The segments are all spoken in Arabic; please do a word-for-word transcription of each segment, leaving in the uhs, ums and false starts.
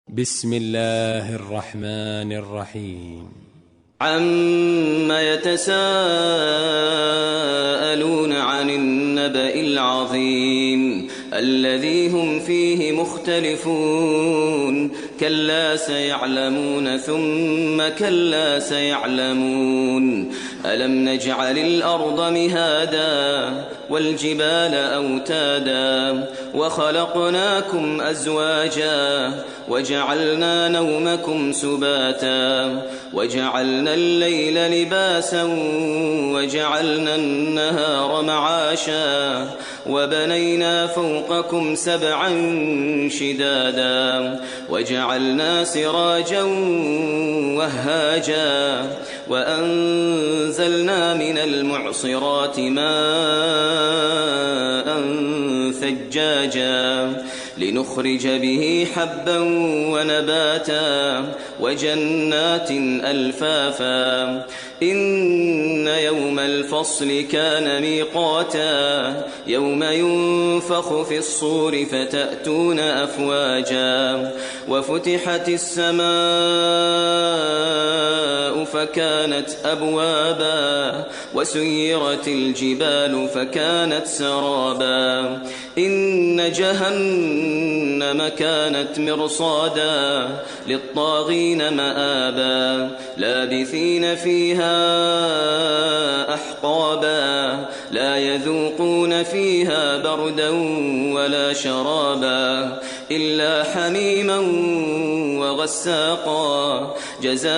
بسم الله الرحمن الرحيم. عَمَّ يَتَسَاءَلُونَ عَنِ النَّبَإِ الْعَظِيمِ الَّذِي هُمْ فِيهِ مُخْتَلِفُونَ كَلَّا سَيَعْلَمُونَ ثُمَّ كَلَّا سَيَعْلَمُونَ أَلَمْ نَجْعَلِ الْأَرْضَ مِهَادًا وَالْجِبَالَ أَوْتَادًا وَخَلَقْنَاكُمْ أَزْوَاجًا وَجَعَلْنَا نَوْمَكُمْ سُبَاتًا وَجَعَلْنَا اللَّيْلَ لِبَاسًا وَجَعَلْنَا النَّهَارَ مَعَاشًا وَبَنَيْنَا فَوْقَكُمْ سَبْعًا شِدَادًا وَجَعَلْنَا سِرَاجًا وَهَّاجًا وَأَنزَلْنَا مِنَ الْمُعْصِرَاتِ مَاءً ثَجَّاجًا لِنُخْرِجَ بِهِ حَبًّا وَنَبَاتًا وَجَنَّاتٍ أَلْفَافًا إِنَّ يَوْمَ الْفَصْلِ كَانَ مِيقَاتًا يَوْمَ يُنفَخُ فِي الصُّورِ فَتَأْتُونَ أَفْوَاجًا وَفُتِحَتِ السَّمَاءُ فَكَانَتْ أَبْوَابًا وَسُيِّرَتِ الْجِبَالُ فَكَانَتْ سَرَابًا إِنَّ جَهَنَّمَ كَانَتْ مِرْصَادًا لِلطَّاغِينَ مَآبًا لَابِثِينَ فِيهَا أَحْقَابًا لَا يَذُوقُونَ فِيهَا بَرْدًا وَلَا شَرَابًا إِلَّا حَمِيمًا وَغَسَّاقًا جَزَاءً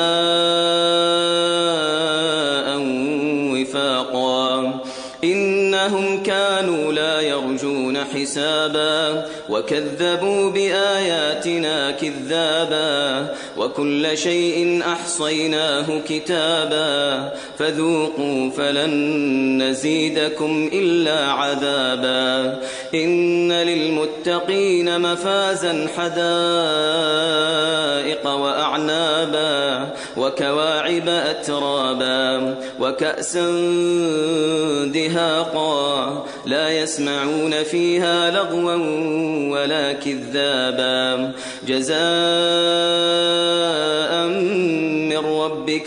وِفَاقًا إِنَّهُمْ كَانُوا لَا يَرْجُونَ حِسَابًا وَكَذَّبُوا بِآيَاتِنَا كِذَّابًا وَكُلَّ شَيْءٍ أَحْصَيْنَاهُ كِتَابًا فَذُوقُوا فَلَن نَّزِيدَكُمْ إِلَّا عَذَابًا إِنَّ لِلْمُتَّقِينَ مَفَازًا حَدَائِقَ وَأَعْنَابًا وَكَوَاعِبَ أَتْرَابًا وَكَأْسًا دِهَاقًا لَا يَسْمَعُونَ فِيهَا لَغْوًا وَلَا كِذَّابًا جَزَاءً مِّن رَّبِّكَ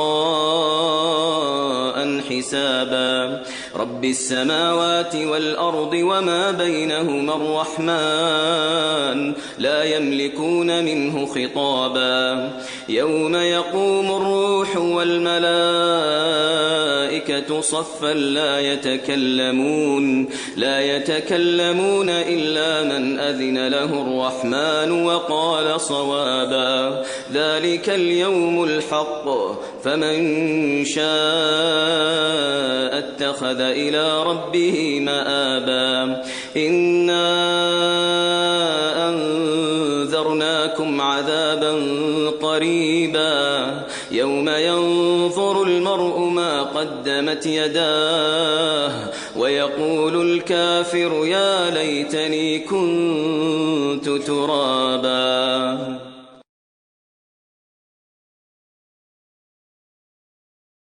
عَطَاءً حِسَابًا رَبِّ السَّمَاوَاتِ وَالْأَرْضِ وَمَا بَيْنَهُمَا الرَّحْمَٰنُ لَا يَمْلِكُونَ مِنْهُ خِطَابًا يَوْمَ يَقُومُ الرُّوحُ وَالْمَلَائِكَةُ صَفًّا لَّا يَتَكَلَّمُونَ لَا يَتَكَلَّمُونَ إِلَّا مَنْ أَذِنَ لَهُ الرَّحْمَٰنُ وَقَالَ صَوَابًا ذَلِكَ الْيَوْمُ الْحَقُّ فَمَن شَاءَ اتَّخَذَ إِلَىٰ رَبِّهِ مَآبًا إِنَّا أَنذَرْنَاكُمْ عَذَابًا قَرِيبًا يَوْمَ يَنظُرُ الْمَرْءُ مَا قَدَّمَتْ يَدَاهُ وَيَقُولُ الْكَافِرُ يَا لَيْتَنِي كُنتُ تُرَابًا.